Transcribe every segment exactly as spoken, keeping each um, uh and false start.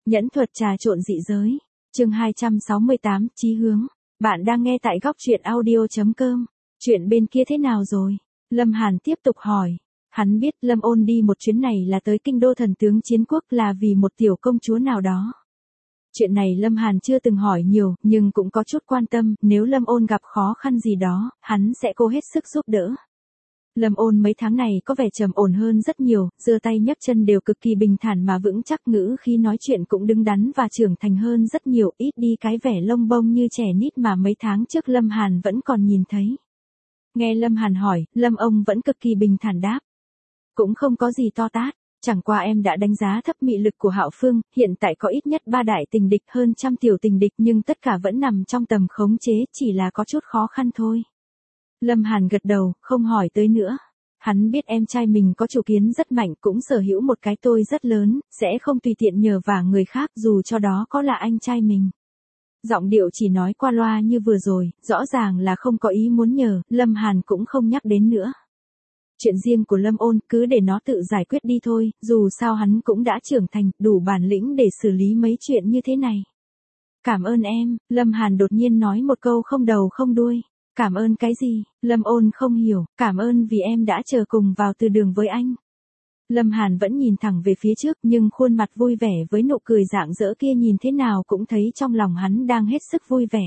Nhẫn thuật trà trộn dị giới. Chương hai trăm sáu mươi tám, chí hướng. Bạn đang nghe tại góc truyện audio chấm com. Chuyện bên kia thế nào rồi? Lâm Hàn tiếp tục hỏi. Hắn biết Lâm Ôn đi một chuyến này là tới kinh đô thần tướng chiến quốc là vì một tiểu công chúa nào đó. Chuyện này Lâm Hàn chưa từng hỏi nhiều, nhưng cũng có chút quan tâm, nếu Lâm Ôn gặp khó khăn gì đó, hắn sẽ cố hết sức giúp đỡ. Lâm Ôn mấy tháng này có vẻ trầm ổn hơn rất nhiều, giơ tay nhấc chân đều cực kỳ bình thản mà vững chắc, ngữ khi nói chuyện cũng đứng đắn và trưởng thành hơn rất nhiều, ít đi cái vẻ lông bông như trẻ nít mà mấy tháng trước Lâm Hàn vẫn còn nhìn thấy. Nghe Lâm Hàn hỏi, Lâm ông vẫn cực kỳ bình thản đáp. Cũng không có gì to tát, chẳng qua em đã đánh giá thấp mị lực của Hạo Phương, hiện tại có ít nhất ba đại tình địch hơn trăm tiểu tình địch nhưng tất cả vẫn nằm trong tầm khống chế, chỉ là có chút khó khăn thôi. Lâm Hàn gật đầu, không hỏi tới nữa. Hắn biết em trai mình có chủ kiến rất mạnh, cũng sở hữu một cái tôi rất lớn, sẽ không tùy tiện nhờ vả người khác dù cho đó có là anh trai mình. Giọng điệu chỉ nói qua loa như vừa rồi, rõ ràng là không có ý muốn nhờ, Lâm Hàn cũng không nhắc đến nữa. Chuyện riêng của Lâm Ôn cứ để nó tự giải quyết đi thôi, dù sao hắn cũng đã trưởng thành, đủ bản lĩnh để xử lý mấy chuyện như thế này. Cảm ơn em, Lâm Hàn đột nhiên nói một câu không đầu không đuôi. Cảm ơn cái gì? Lâm Ôn không hiểu, cảm ơn vì em đã chờ cùng vào từ đường với anh. Lâm Hàn vẫn nhìn thẳng về phía trước nhưng khuôn mặt vui vẻ với nụ cười rạng rỡ kia nhìn thế nào cũng thấy trong lòng hắn đang hết sức vui vẻ.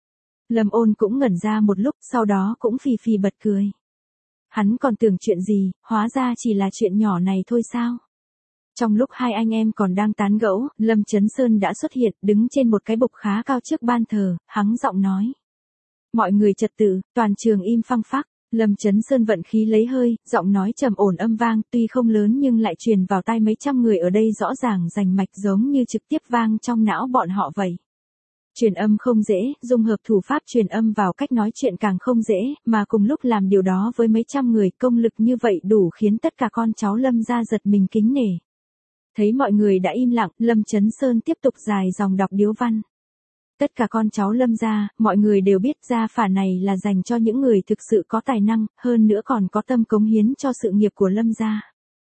Lâm Ôn cũng ngẩn ra một lúc, sau đó cũng phì phì bật cười. Hắn còn tưởng chuyện gì, hóa ra chỉ là chuyện nhỏ này thôi sao? Trong lúc hai anh em còn đang tán gẫu, Lâm Chấn Sơn đã xuất hiện, đứng trên một cái bục khá cao trước ban thờ, hắng giọng nói. Mọi người trật tự, toàn trường im phăng phắc. Lâm Chấn Sơn vận khí lấy hơi, giọng nói trầm ổn âm vang, tuy không lớn nhưng lại truyền vào tai mấy trăm người ở đây rõ ràng rành mạch giống như trực tiếp vang trong não bọn họ vậy. Truyền âm không dễ, dung hợp thủ pháp truyền âm vào cách nói chuyện càng không dễ, mà cùng lúc làm điều đó với mấy trăm người, công lực như vậy đủ khiến tất cả con cháu Lâm gia giật mình kính nể. Thấy mọi người đã im lặng, Lâm Chấn Sơn tiếp tục dài dòng đọc điếu văn. Tất cả con cháu Lâm gia, mọi người đều biết gia phả này là dành cho những người thực sự có tài năng, hơn nữa còn có tâm cống hiến cho sự nghiệp của Lâm gia.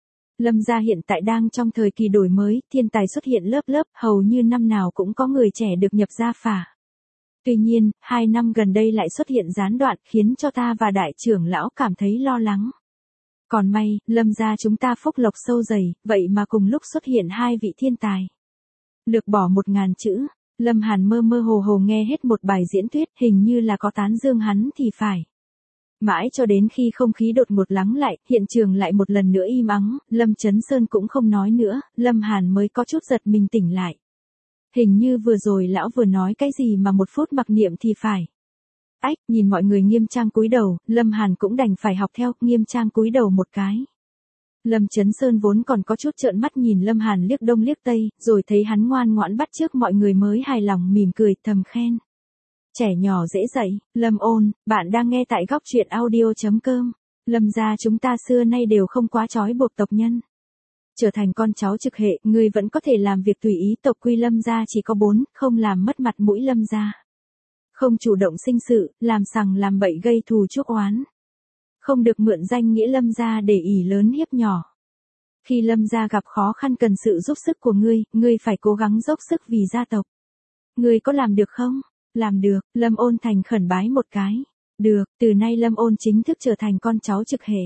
Lâm gia hiện tại đang trong thời kỳ đổi mới, thiên tài xuất hiện lớp lớp, hầu như năm nào cũng có người trẻ được nhập gia phả. Tuy nhiên, hai năm gần đây lại xuất hiện gián đoạn, khiến cho ta và đại trưởng lão cảm thấy lo lắng. Còn may, Lâm gia chúng ta phúc lộc sâu dày, vậy mà cùng lúc xuất hiện hai vị thiên tài. Lược bỏ một ngàn chữ. Lâm Hàn mơ mơ hồ hồ nghe hết một bài diễn thuyết, hình như là có tán dương hắn thì phải. Mãi cho đến khi không khí đột ngột lắng lại, hiện trường lại một lần nữa im ắng, Lâm Chấn Sơn cũng không nói nữa, Lâm Hàn mới có chút giật mình tỉnh lại. Hình như vừa rồi lão vừa nói cái gì mà một phút mặc niệm thì phải. Ách, nhìn mọi người nghiêm trang cúi đầu, Lâm Hàn cũng đành phải học theo, nghiêm trang cúi đầu một cái. Lâm Chấn Sơn vốn còn có chút trợn mắt nhìn Lâm Hàn liếc đông liếc tây, rồi thấy hắn ngoan ngoãn bắt chước mọi người mới hài lòng mỉm cười thầm khen. Trẻ nhỏ dễ dạy, Lâm Ôn, bạn đang nghe tại góc truyện audio chấm com. Lâm gia chúng ta xưa nay đều không quá trói buộc tộc nhân. Trở thành con cháu trực hệ, người vẫn có thể làm việc tùy ý, tộc quy Lâm gia chỉ có bốn, không làm mất mặt mũi Lâm gia. Không chủ động sinh sự, làm sằng làm bậy gây thù chuốc oán. Không được mượn danh nghĩa Lâm gia để ỷ lớn hiếp nhỏ. Khi Lâm gia gặp khó khăn cần sự giúp sức của ngươi, ngươi phải cố gắng dốc sức vì gia tộc. Ngươi có làm được không? Làm được, Lâm Ôn thành khẩn bái một cái. Được, từ nay Lâm Ôn chính thức trở thành con cháu trực hệ.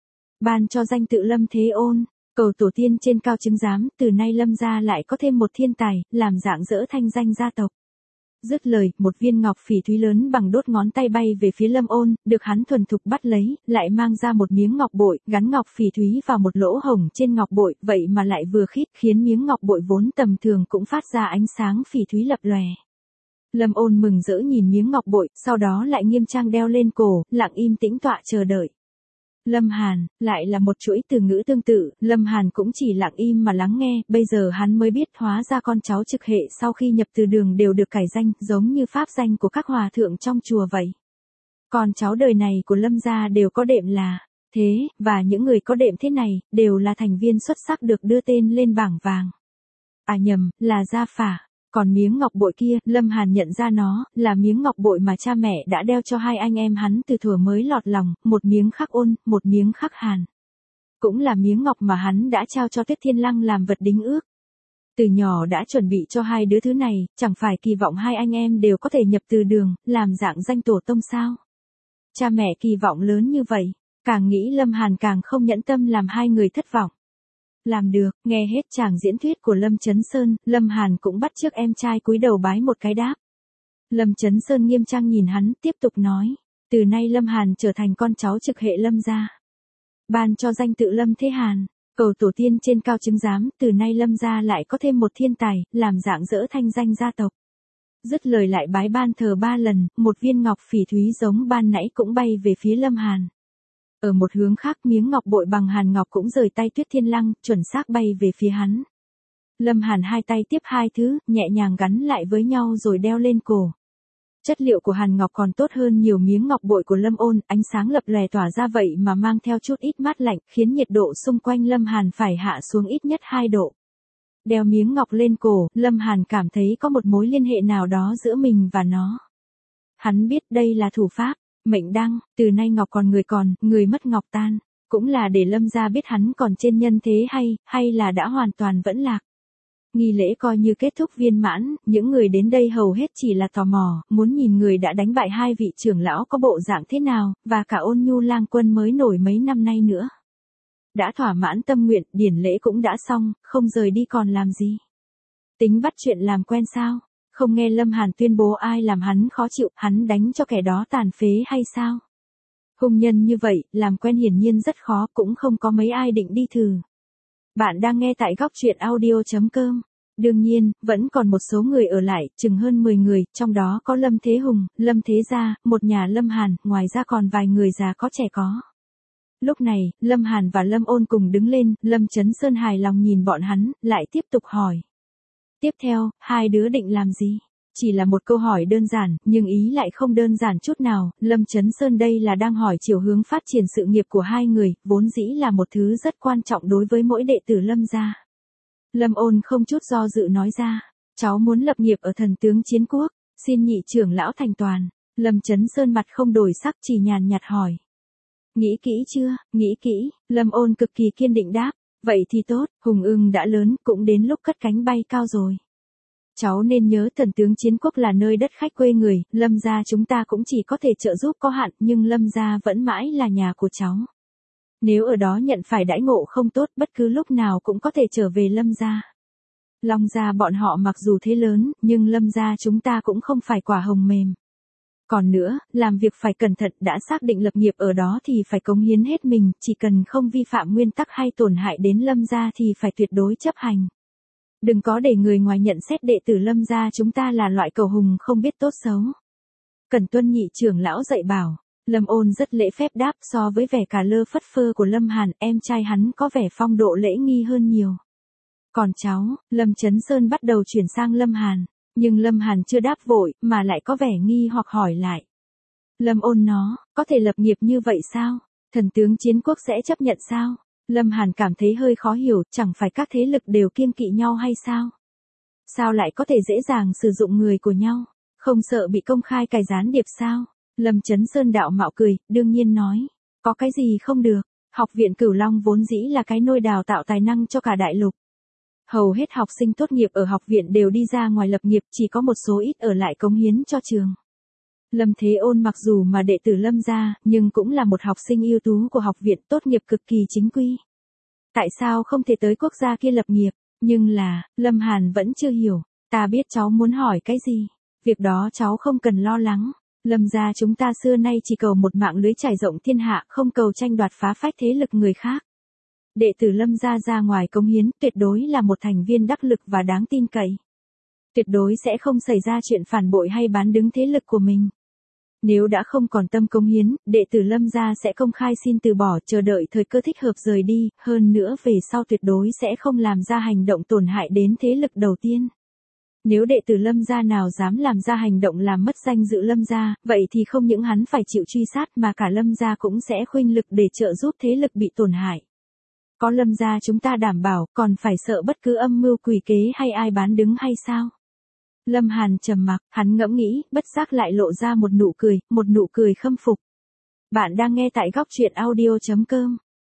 Ban cho danh tự Lâm Thế Ôn, cầu tổ tiên trên cao chứng giám, từ nay Lâm gia lại có thêm một thiên tài, làm rạng rỡ thanh danh gia tộc. Dứt lời, một viên ngọc phỉ thúy lớn bằng đốt ngón tay bay về phía Lâm Ôn, được hắn thuần thục bắt lấy, lại mang ra một miếng ngọc bội, gắn ngọc phỉ thúy vào một lỗ hổng trên ngọc bội, vậy mà lại vừa khít, khiến miếng ngọc bội vốn tầm thường cũng phát ra ánh sáng phỉ thúy lập lòe. Lâm Ôn mừng rỡ nhìn miếng ngọc bội, sau đó lại nghiêm trang đeo lên cổ, lặng im tĩnh tọa chờ đợi. Lâm Hàn, lại là một chuỗi từ ngữ tương tự, Lâm Hàn cũng chỉ lặng im mà lắng nghe, bây giờ hắn mới biết hóa ra con cháu trực hệ sau khi nhập từ đường đều được cải danh, giống như pháp danh của các hòa thượng trong chùa vậy. Con cháu đời này của Lâm gia đều có đệm là thế, và những người có đệm thế này, đều là thành viên xuất sắc được đưa tên lên bảng vàng. À nhầm, là gia phả. Còn miếng ngọc bội kia, Lâm Hàn nhận ra nó, là miếng ngọc bội mà cha mẹ đã đeo cho hai anh em hắn từ thuở mới lọt lòng, một miếng khắc ôn, một miếng khắc hàn. Cũng là miếng ngọc mà hắn đã trao cho Tuyết Thiên Lăng làm vật đính ước. Từ nhỏ đã chuẩn bị cho hai đứa thứ này, chẳng phải kỳ vọng hai anh em đều có thể nhập từ đường, làm dạng danh tổ tông sao? Cha mẹ kỳ vọng lớn như vậy, càng nghĩ Lâm Hàn càng không nhẫn tâm làm hai người thất vọng. Làm được, nghe hết chàng diễn thuyết của Lâm Chấn Sơn, Lâm Hàn cũng bắt chước em trai cúi đầu bái một cái đáp. Lâm Chấn Sơn nghiêm trang nhìn hắn, tiếp tục nói, từ nay Lâm Hàn trở thành con cháu trực hệ Lâm gia. Ban cho danh tự Lâm Thế Hàn, cầu tổ tiên trên cao chứng giám, từ nay Lâm gia lại có thêm một thiên tài, làm dạng dỡ thanh danh gia tộc. Dứt lời lại bái ban thờ ba lần, một viên ngọc phỉ thúy giống ban nãy cũng bay về phía Lâm Hàn. Ở một hướng khác miếng ngọc bội bằng hàn ngọc cũng rời tay Tuyết Thiên Lăng, chuẩn xác bay về phía hắn. Lâm Hàn hai tay tiếp hai thứ, nhẹ nhàng gắn lại với nhau rồi đeo lên cổ. Chất liệu của hàn ngọc còn tốt hơn nhiều miếng ngọc bội của Lâm Ôn, ánh sáng lập lòe tỏa ra vậy mà mang theo chút ít mát lạnh, khiến nhiệt độ xung quanh Lâm Hàn phải hạ xuống ít nhất hai độ. Đeo miếng ngọc lên cổ, Lâm Hàn cảm thấy có một mối liên hệ nào đó giữa mình và nó. Hắn biết đây là thủ pháp, mệnh đăng, từ nay ngọc còn người còn, người mất ngọc tan, cũng là để Lâm gia biết hắn còn trên nhân thế hay, hay là đã hoàn toàn vẫn lạc. Nghi lễ coi như kết thúc viên mãn, những người đến đây hầu hết chỉ là tò mò, muốn nhìn người đã đánh bại hai vị trưởng lão có bộ dạng thế nào, và cả Ôn Nhu Lang Quân mới nổi mấy năm nay nữa. Đã thỏa mãn tâm nguyện, điển lễ cũng đã xong, không rời đi còn làm gì. Tính bắt chuyện làm quen sao? Không nghe Lâm Hàn tuyên bố ai làm hắn khó chịu, hắn đánh cho kẻ đó tàn phế hay sao? Hung nhân như vậy, làm quen hiển nhiên rất khó, cũng không có mấy ai định đi thử. Bạn đang nghe tại góc truyện audio chấm com. Đương nhiên, vẫn còn một số người ở lại, chừng hơn mười người, trong đó có Lâm Thế Hùng, Lâm Thế Gia, một nhà Lâm Hàn, ngoài ra còn vài người già có trẻ có. Lúc này, Lâm Hàn và Lâm Ôn cùng đứng lên, Lâm Chấn Sơn hài lòng nhìn bọn hắn, lại tiếp tục hỏi. Tiếp theo, hai đứa định làm gì? Chỉ là một câu hỏi đơn giản, nhưng ý lại không đơn giản chút nào, Lâm Chấn Sơn đây là đang hỏi chiều hướng phát triển sự nghiệp của hai người, vốn dĩ là một thứ rất quan trọng đối với mỗi đệ tử Lâm gia. Lâm Ôn không chút do dự nói ra, cháu muốn lập nghiệp ở Thần Tướng Chiến Quốc, xin nhị trưởng lão thành toàn. Lâm Chấn Sơn mặt không đổi sắc chỉ nhàn nhạt hỏi. Nghĩ kỹ chưa, nghĩ kỹ, Lâm Ôn cực kỳ kiên định đáp, vậy thì tốt, Hùng Ưng đã lớn, cũng đến lúc cất cánh bay cao rồi. Cháu nên nhớ Thần Tướng Chiến Quốc là nơi đất khách quê người, Lâm gia chúng ta cũng chỉ có thể trợ giúp có hạn, nhưng Lâm gia vẫn mãi là nhà của cháu. Nếu ở đó nhận phải đãi ngộ không tốt, bất cứ lúc nào cũng có thể trở về Lâm gia. Long gia bọn họ mặc dù thế lớn, nhưng Lâm gia chúng ta cũng không phải quả hồng mềm. Còn nữa, làm việc phải cẩn thận, đã xác định lập nghiệp ở đó thì phải cống hiến hết mình, chỉ cần không vi phạm nguyên tắc hay tổn hại đến Lâm gia thì phải tuyệt đối chấp hành. Đừng có để người ngoài nhận xét đệ tử Lâm gia chúng ta là loại cầu hùng không biết tốt xấu. Cần tuân nhị trưởng lão dạy bảo. Lâm Ôn rất lễ phép đáp, so với vẻ cà lơ phất phơ của Lâm Hàn, em trai hắn có vẻ phong độ lễ nghi hơn nhiều. Còn cháu, Lâm Chấn Sơn bắt đầu chuyển sang Lâm Hàn, nhưng Lâm Hàn chưa đáp vội, mà lại có vẻ nghi hoặc hỏi lại. Lâm Ôn nó, có thể lập nghiệp như vậy sao? Thần Tướng Chiến Quốc sẽ chấp nhận sao? Lâm Hàn cảm thấy hơi khó hiểu, chẳng phải các thế lực đều kiêng kỵ nhau hay sao? Sao lại có thể dễ dàng sử dụng người của nhau? Không sợ bị công khai cài gián điệp sao? Lâm Chấn Sơn đạo mạo cười, đương nhiên nói. Có cái gì không được? Học viện Cửu Long vốn dĩ là cái nôi đào tạo tài năng cho cả đại lục. Hầu hết học sinh tốt nghiệp ở học viện đều đi ra ngoài lập nghiệp, chỉ có một số ít ở lại cống hiến cho trường. Lâm Thế Ôn mặc dù mà đệ tử Lâm gia, nhưng cũng là một học sinh ưu tú của học viện, tốt nghiệp cực kỳ chính quy. Tại sao không thể tới quốc gia kia lập nghiệp? Nhưng là, Lâm Hàn vẫn chưa hiểu. Ta biết cháu muốn hỏi cái gì. Việc đó cháu không cần lo lắng. Lâm gia chúng ta xưa nay chỉ cầu một mạng lưới trải rộng thiên hạ, không cầu tranh đoạt phá phách thế lực người khác. Đệ tử Lâm gia ra ngoài cống hiến, tuyệt đối là một thành viên đắc lực và đáng tin cậy. Tuyệt đối sẽ không xảy ra chuyện phản bội hay bán đứng thế lực của mình. Nếu đã không còn tâm cống hiến, đệ tử Lâm gia sẽ công khai xin từ bỏ, chờ đợi thời cơ thích hợp rời đi, hơn nữa về sau tuyệt đối sẽ không làm ra hành động tổn hại đến thế lực đầu tiên. Nếu đệ tử Lâm gia nào dám làm ra hành động làm mất danh dự Lâm gia, vậy thì không những hắn phải chịu truy sát mà cả Lâm gia cũng sẽ khuynh lực để trợ giúp thế lực bị tổn hại. Có Lâm gia chúng ta đảm bảo, còn phải sợ bất cứ âm mưu quỷ kế hay ai bán đứng hay sao? Lâm Hàn trầm mặc, hắn ngẫm nghĩ, bất giác lại lộ ra một nụ cười, một nụ cười khâm phục. Bạn đang nghe tại góc truyện audio chấm com.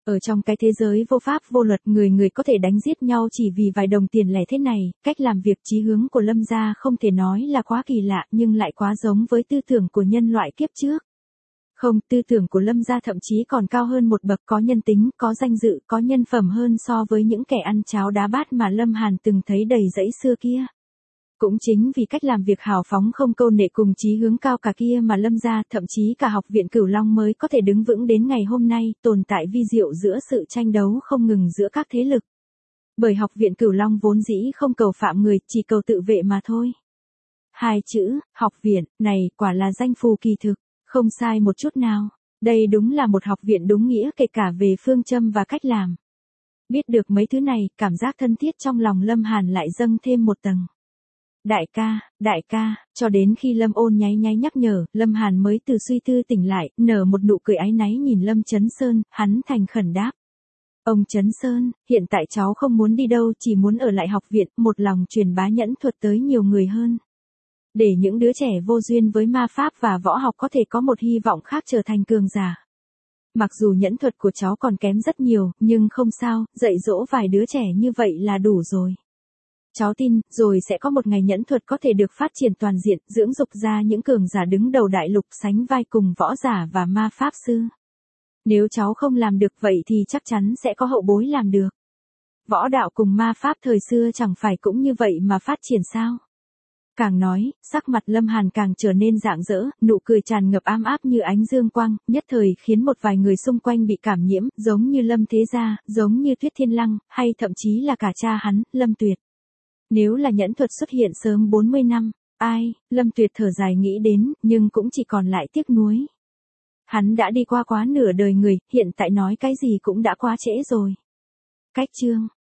Ở trong cái thế giới vô pháp vô luật, người người có thể đánh giết nhau chỉ vì vài đồng tiền lẻ thế này, cách làm việc chí hướng của Lâm gia không thể nói là quá kỳ lạ nhưng lại quá giống với tư tưởng của nhân loại kiếp trước. Không, tư tưởng của Lâm gia thậm chí còn cao hơn một bậc, có nhân tính, có danh dự, có nhân phẩm hơn so với những kẻ ăn cháo đá bát mà Lâm Hàn từng thấy đầy rẫy xưa kia. Cũng chính vì cách làm việc hào phóng không câu nệ cùng chí hướng cao cả kia mà Lâm gia, thậm chí cả học viện Cửu Long mới có thể đứng vững đến ngày hôm nay, tồn tại vi diệu giữa sự tranh đấu không ngừng giữa các thế lực. Bởi học viện Cửu Long vốn dĩ không cầu phạm người, chỉ cầu tự vệ mà thôi. Hai chữ, học viện, này quả là danh phù kỳ thực, không sai một chút nào. Đây đúng là một học viện đúng nghĩa kể cả về phương châm và cách làm. Biết được mấy thứ này, cảm giác thân thiết trong lòng Lâm Hàn lại dâng thêm một tầng. Đại ca, đại ca, cho đến khi Lâm Ôn nháy nháy nhắc nhở, Lâm Hàn mới từ suy tư tỉnh lại, nở một nụ cười áy náy nhìn Lâm Chấn Sơn, hắn thành khẩn đáp. Ông Chấn Sơn, hiện tại cháu không muốn đi đâu, chỉ muốn ở lại học viện, một lòng truyền bá nhẫn thuật tới nhiều người hơn. Để những đứa trẻ vô duyên với ma pháp và võ học có thể có một hy vọng khác trở thành cường giả. Mặc dù nhẫn thuật của cháu còn kém rất nhiều, nhưng không sao, dạy dỗ vài đứa trẻ như vậy là đủ rồi. Cháu tin, rồi sẽ có một ngày nhẫn thuật có thể được phát triển toàn diện, dưỡng dục ra những cường giả đứng đầu đại lục sánh vai cùng võ giả và ma pháp sư. Nếu cháu không làm được vậy thì chắc chắn sẽ có hậu bối làm được. Võ đạo cùng ma pháp thời xưa chẳng phải cũng như vậy mà phát triển sao? Càng nói, sắc mặt Lâm Hàn càng trở nên rạng rỡ, nụ cười tràn ngập ám áp như ánh dương quang, nhất thời khiến một vài người xung quanh bị cảm nhiễm, giống như Lâm Thế Gia, giống như Tuyết Thiên Lăng, hay thậm chí là cả cha hắn, Lâm Tuyệt. Nếu là nhẫn thuật xuất hiện sớm bốn mươi năm, ai, Lâm Tuyệt thở dài nghĩ đến, nhưng cũng chỉ còn lại tiếc nuối. Hắn đã đi qua quá nửa đời người, hiện tại nói cái gì cũng đã quá trễ rồi. Cách chương